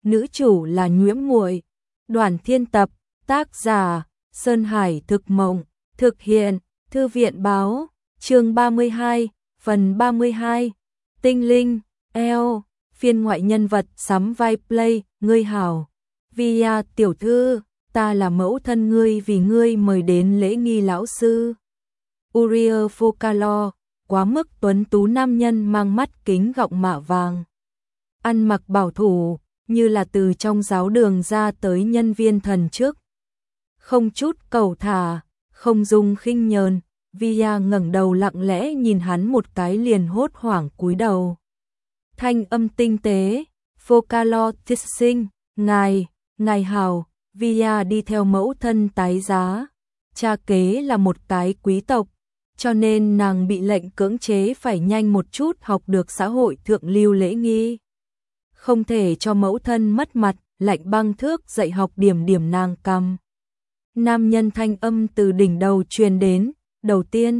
nữ chủ là Nhiễm Muội. Đoàn Thiên tập, tác giả Sơn Hải Thực Mộng, thực hiện Thư viện Báo, chương 32, phần 32. Tinh linh, eo, phiên ngoại nhân vật sắm vai play, ngươi hảo. Via tiểu thư, ta là mẫu thân ngươi vì ngươi mời đến lễ nghi lão sư. Uriel Focalor, quá mức tuấn tú nam nhân mang mắt kính gọng mạ vàng. Ăn mặc bảo thủ, như là từ trong giáo đường ra tới nhân viên thần chức. Không chút cầu thả, không dung khinh nhờn, Via ngẩng đầu lặng lẽ nhìn hắn một cái liền hốt hoảng cúi đầu. Thanh âm tinh tế, Focalor thí sinh, ngài hào, Via đi theo mẫu thân tái giá. Cha kế là một cái quý tộc, cho nên nàng bị lệnh cưỡng chế phải nhanh một chút học được xã hội thượng lưu lễ nghi. Không thể cho mẫu thân mất mặt, lạnh băng thước dạy học điểm nàng cằm. Nam nhân thanh âm từ đỉnh đầu truyền đến, đầu tiên.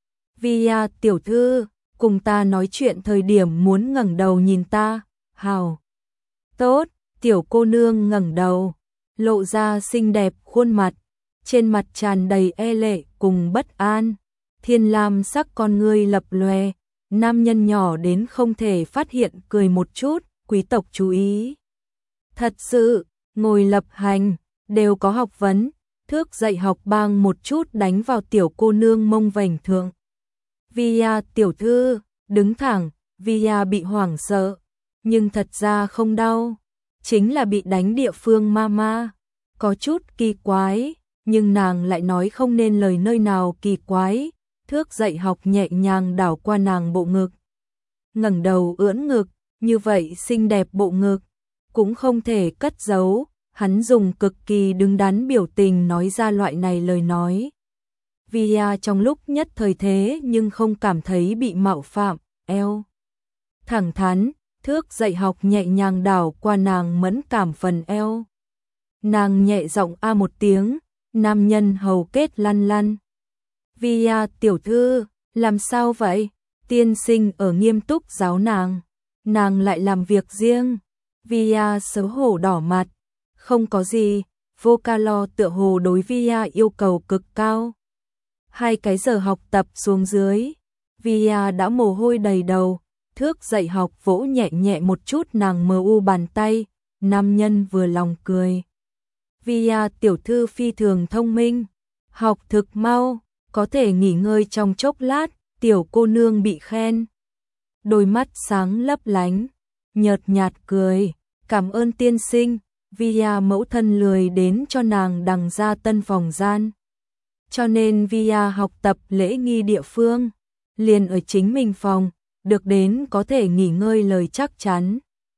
Via tiểu thư, cùng ta nói chuyện thời điểm muốn ngẩng đầu nhìn ta, hào. Tốt, tiểu cô nương ngẩng đầu, lộ ra xinh đẹp khuôn mặt, trên mặt tràn đầy e lệ cùng bất an. Thiên lam sắc con ngươi lập lòe, nam nhân nhỏ đến không thể phát hiện cười một chút, quý tộc chú ý. Thật sự, ngồi lập hành, đều có học vấn, thước dạy học bang một chút đánh vào tiểu cô nương mông vành thượng. Via tiểu thư, đứng thẳng, Via bị hoảng sợ, nhưng thật ra không đau, chính là bị đánh địa phương mama, có chút kỳ quái, nhưng nàng lại nói không nên lời nơi nào kỳ quái. Thước dạy học nhẹ nhàng đảo qua nàng bộ ngực. Ngẩng đầu ưỡn ngực, như vậy xinh đẹp bộ ngực, cũng không thể cất giấu, hắn dùng cực kỳ đứng đắn biểu tình nói ra loại này lời nói. Via trong lúc nhất thời thế nhưng không cảm thấy bị mạo phạm, eo. Thẳng thắn, thước dạy học nhẹ nhàng đảo qua nàng mẫn cảm phần eo. Nàng nhẹ giọng a một tiếng, nam nhân hầu kết lăn lăn. Via tiểu thư, làm sao vậy? Tiên sinh ở nghiêm túc giáo nàng lại làm việc riêng. Via xấu hổ đỏ mặt, không có gì, Focalor tựa hồ đối Via yêu cầu cực cao. 2 cái giờ học tập xuống dưới, Via đã mồ hôi đầy đầu, thước dạy học vỗ nhẹ nhẹ một chút nàng mờ u bàn tay, nam nhân vừa lòng cười. Via tiểu thư phi thường thông minh, học thực mau. Có thể nghỉ ngơi trong chốc lát, tiểu cô nương bị khen. Đôi mắt sáng lấp lánh, nhợt nhạt cười, cảm ơn tiên sinh, Via mẫu thân lười đến cho nàng đằng ra tân phòng gian. Cho nên Via học tập lễ nghi địa phương, liền ở chính mình phòng, được đến có thể nghỉ ngơi lời chắc chắn.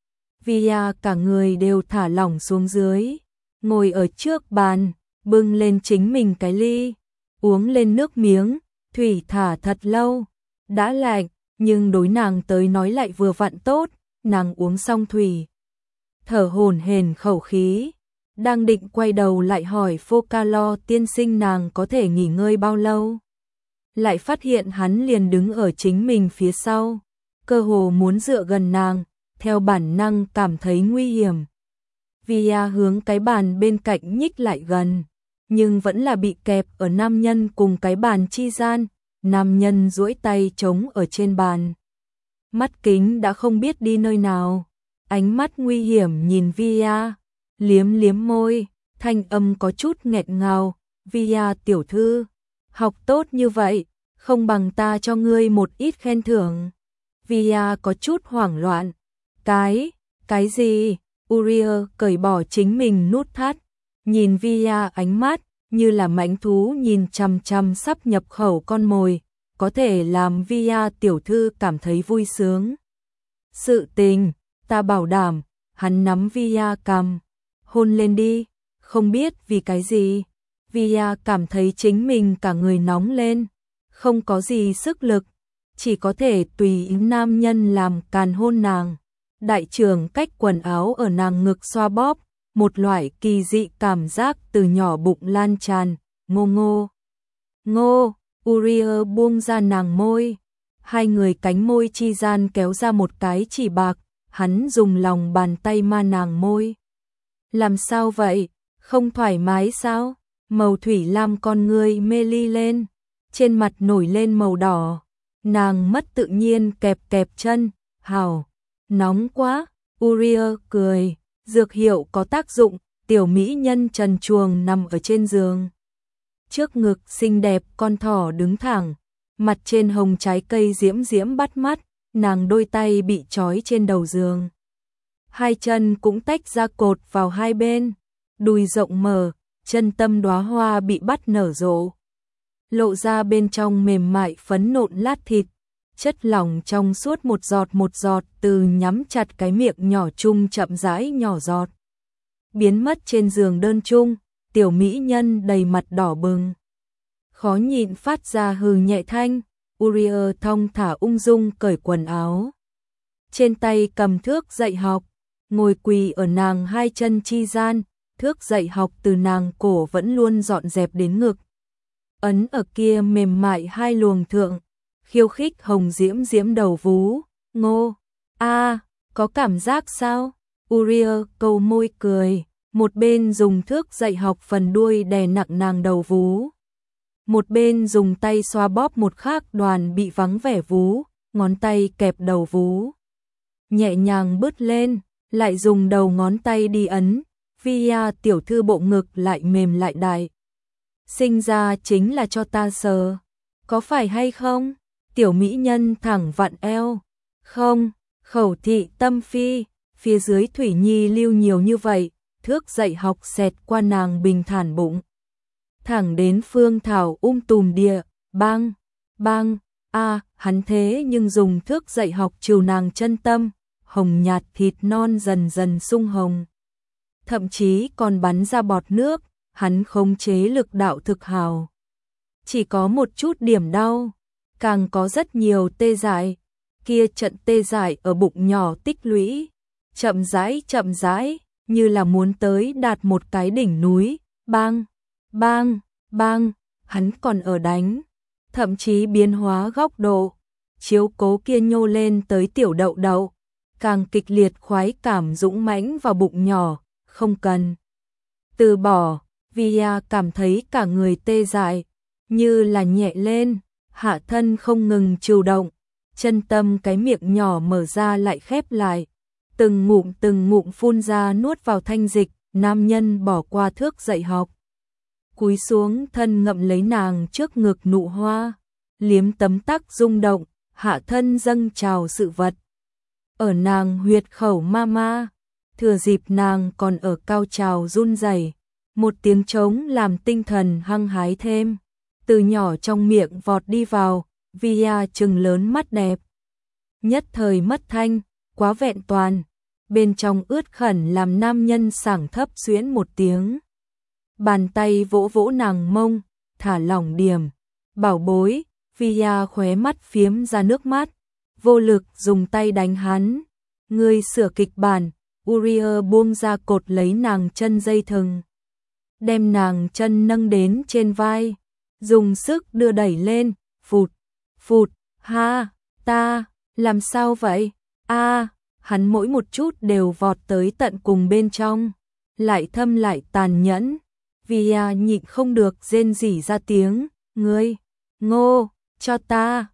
Via cả người đều thả lỏng xuống dưới, ngồi ở trước bàn, bưng lên chính mình cái ly. Uống lên nước miếng, thủy thả thật lâu, đã lạnh, nhưng đối nàng tới nói lại vừa vặn tốt, nàng uống xong thủy. Thở hổn hển khẩu khí, đang định quay đầu lại hỏi Focalor tiên sinh nàng có thể nghỉ ngơi bao lâu. Lại phát hiện hắn liền đứng ở chính mình phía sau, cơ hồ muốn dựa gần nàng, theo bản năng cảm thấy nguy hiểm. Via hướng cái bàn bên cạnh nhích lại gần. Nhưng vẫn là bị kẹp ở nam nhân cùng cái bàn chi gian, nam nhân duỗi tay trống ở trên bàn. Mắt kính đã không biết đi nơi nào, ánh mắt nguy hiểm nhìn Via, liếm môi, thanh âm có chút nghẹt ngào, Via tiểu thư, học tốt như vậy, không bằng ta cho ngươi một ít khen thưởng. Via có chút hoảng loạn, cái gì? Uriel cởi bỏ chính mình nút thắt. Nhìn Via ánh mắt, như là mãnh thú nhìn chằm chằm sắp nhập khẩu con mồi, có thể làm Via tiểu thư cảm thấy vui sướng. Sự tình, ta bảo đảm, hắn nắm Via cằm, hôn lên đi, không biết vì cái gì, Via cảm thấy chính mình cả người nóng lên, không có gì sức lực, chỉ có thể tùy ý nam nhân làm càn hôn nàng. Đại trưởng cách quần áo ở nàng ngực xoa bóp, một loại kỳ dị cảm giác từ nhỏ bụng lan tràn, ngô, Uriel buông ra nàng môi, hai người cánh môi chi gian kéo ra một cái chỉ bạc, hắn dùng lòng bàn tay ma nàng môi. Làm sao vậy? Không thoải mái sao? Màu thủy lam con ngươi mê ly lên, trên mặt nổi lên màu đỏ. Nàng mất tự nhiên kẹp kẹp chân, hào, nóng quá. Uriel cười, dược hiệu có tác dụng, tiểu mỹ nhân trần truồng nằm ở trên giường. Trước ngực xinh đẹp con thỏ đứng thẳng, mặt trên hồng trái cây diễm diễm bắt mắt, nàng đôi tay bị trói trên đầu giường. Hai chân cũng tách ra cột vào hai bên, đùi rộng mở, chân tâm đóa hoa bị bắt nở rộ. Lộ ra bên trong mềm mại phấn nộn lát thịt, chất lỏng trong suốt một giọt từ nhắm chặt cái miệng nhỏ chung chậm rãi nhỏ giọt. Biến mất trên giường đơn chung, tiểu mỹ nhân đầy mặt đỏ bừng. Khó nhịn phát ra hừ nhẹ thanh, Uriel thong thả ung dung cởi quần áo. Trên tay cầm thước dạy học, ngồi quỳ ở nàng hai chân chi gian, thước dạy học từ nàng cổ vẫn luôn dọn dẹp đến ngực. Ấn ở kia mềm mại hai luồng thượng, khiêu khích hồng diễm diễm đầu vú, ngô, có cảm giác sao? Uriel câu môi cười, một bên dùng thước dạy học phần đuôi đè nặng nàng đầu vú. Một bên dùng tay xoa bóp một khác đoàn bị vắng vẻ vú, ngón tay kẹp đầu vú. Nhẹ nhàng bứt lên, lại dùng đầu ngón tay đi ấn, Via tiểu thư bộ ngực lại mềm lại đại. Sinh ra chính là cho ta sờ, có phải hay không? Tiểu mỹ nhân thẳng vặn eo. Không, khẩu thị tâm phi, phía dưới thủy nhi lưu nhiều như vậy, thước dạy học xẹt qua nàng bình thản bụng. Thẳng đến phương thảo tùm địa, bang, bang, hắn thế nhưng dùng thước dạy học trừ nàng chân tâm, hồng nhạt thịt non dần dần sung hồng. Thậm chí còn bắn ra bọt nước, hắn khống chế lực đạo thực hào. Chỉ có một chút điểm đau, càng có rất nhiều tê dại, kia trận tê dại ở bụng nhỏ tích lũy, chậm rãi, như là muốn tới đạt một cái đỉnh núi, bang, bang, bang, hắn còn ở đánh, thậm chí biến hóa góc độ, chiếu cố kia nhô lên tới tiểu đậu đậu, càng kịch liệt khoái cảm dũng mãnh vào bụng nhỏ, không cần từ bỏ. Via cảm thấy cả người tê dại, như là nhẹ lên, hạ thân không ngừng chịu động, chân tâm cái miệng nhỏ mở ra lại khép lại, từng ngụm phun ra nuốt vào thanh dịch, nam nhân bỏ qua thước dạy học. Cúi xuống thân ngậm lấy nàng trước ngực nụ hoa, liếm tấm tắc rung động, hạ thân dâng trào sự vật. Ở nàng huyệt khẩu mama, thừa dịp nàng còn ở cao trào run rẩy, một tiếng trống làm tinh thần hăng hái thêm, từ nhỏ trong miệng vọt đi vào, Via trừng lớn mắt đẹp. Nhất thời mất thanh, quá vẹn toàn, bên trong ướt khẩn làm nam nhân sảng thấp xuyễn một tiếng. Bàn tay vỗ vỗ nàng mông, thả lỏng điểm, bảo bối, Via khóe mắt phiếm ra nước mắt, vô lực dùng tay đánh hắn. Ngươi sửa kịch bản, Uriel buông ra cột lấy nàng chân dây thừng, đem nàng chân nâng đến trên vai, dùng sức đưa đẩy lên, phụt, ha, ta, làm sao vậy? Hắn mỗi một chút đều vọt tới tận cùng bên trong, lại thâm lại tàn nhẫn. Via nhịn không được rên rỉ ra tiếng, ngươi, ngô, cho ta,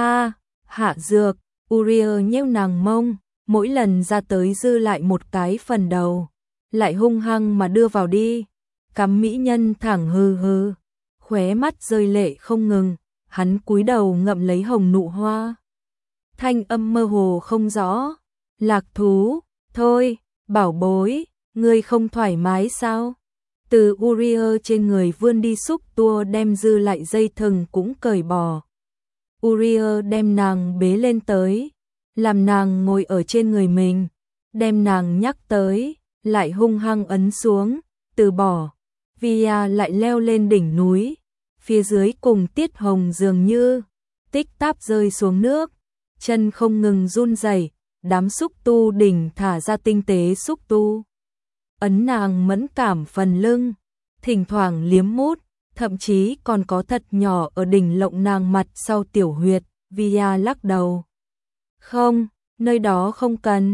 hạ dược. Uriel nheo nàng mông, mỗi lần ra tới dư lại một cái phần đầu, lại hung hăng mà đưa vào đi. Cắm mỹ nhân thẳng hừ, khóe mắt rơi lệ không ngừng, hắn cúi đầu ngậm lấy hồng nụ hoa. Thanh âm mơ hồ không rõ, lạc thú, thôi, bảo bối, ngươi không thoải mái sao? Từ Uriel trên người vươn đi xúc tua đem dư lại dây thừng cũng cởi bỏ. Uriel đem nàng bế lên tới, làm nàng ngồi ở trên người mình, đem nàng nhắc tới, lại hung hăng ấn xuống, từ bỏ. Via lại leo lên đỉnh núi, phía dưới cùng Tiết Hồng dường như tích táp rơi xuống nước, chân không ngừng run rẩy, đám xúc tu đỉnh thả ra tinh tế xúc tu. Ấn nàng mẫn cảm phần lưng, thỉnh thoảng liếm mút, thậm chí còn có thật nhỏ ở đỉnh lộng nàng mặt sau tiểu huyệt. Via lắc đầu. Không, nơi đó không cần,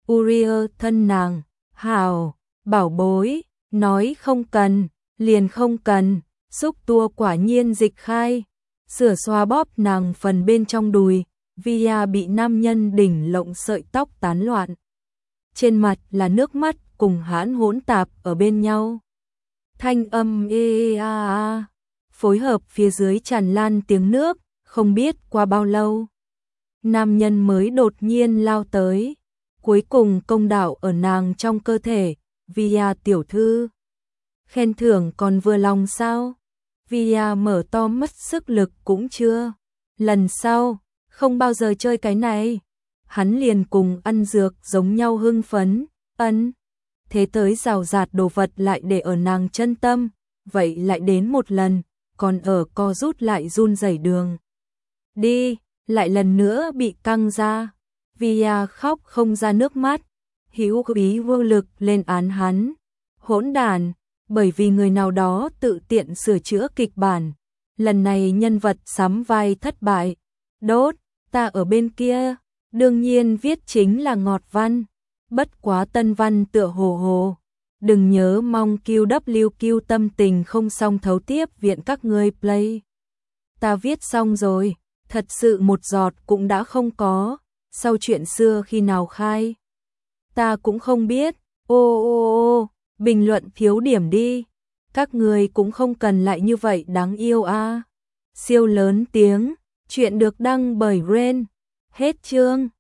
Uriel thân nàng, hảo, bảo bối, nói không cần, liền không cần, xúc tua quả nhiên dịch khai, sửa xoa bóp nàng phần bên trong đùi, Via bị nam nhân đỉnh lộng sợi tóc tán loạn. Trên mặt là nước mắt cùng hãn hỗn tạp ở bên nhau. Thanh âm phối hợp phía dưới tràn lan tiếng nước, không biết qua bao lâu. Nam nhân mới đột nhiên lao tới, cuối cùng công đạo ở nàng trong cơ thể, Via tiểu thư. Khen thưởng còn vừa lòng sao? Via mở to mất sức lực cũng chưa. Lần sau, không bao giờ chơi cái này. Hắn liền cùng ăn dược giống nhau hưng phấn, thế tới rào rạt đồ vật lại để ở nàng chân tâm, vậy lại đến một lần, còn ở co rút lại run rẩy đường. Đi, lại lần nữa bị căng ra. Via khóc không ra nước mắt, hữu ý vô lực lên án hắn. Hỗn đản, bởi vì người nào đó tự tiện sửa chữa kịch bản. Lần này nhân vật sắm vai thất bại. Đốt, ta ở bên kia, đương nhiên viết chính là ngọt văn. Bất quá tân văn tựa hồ hồ. Đừng nhớ mong QWQ tâm tình không xong thấu tiếp viện các ngươi play. Ta viết xong rồi, thật sự một giọt cũng đã không có. Sau chuyện xưa khi nào khai? Ta cũng không biết. Ô, bình luận thiếu điểm đi. Các người cũng không cần lại như vậy đáng yêu a. Siêu lớn tiếng, chuyện được đăng bởi Ren. Hết chương.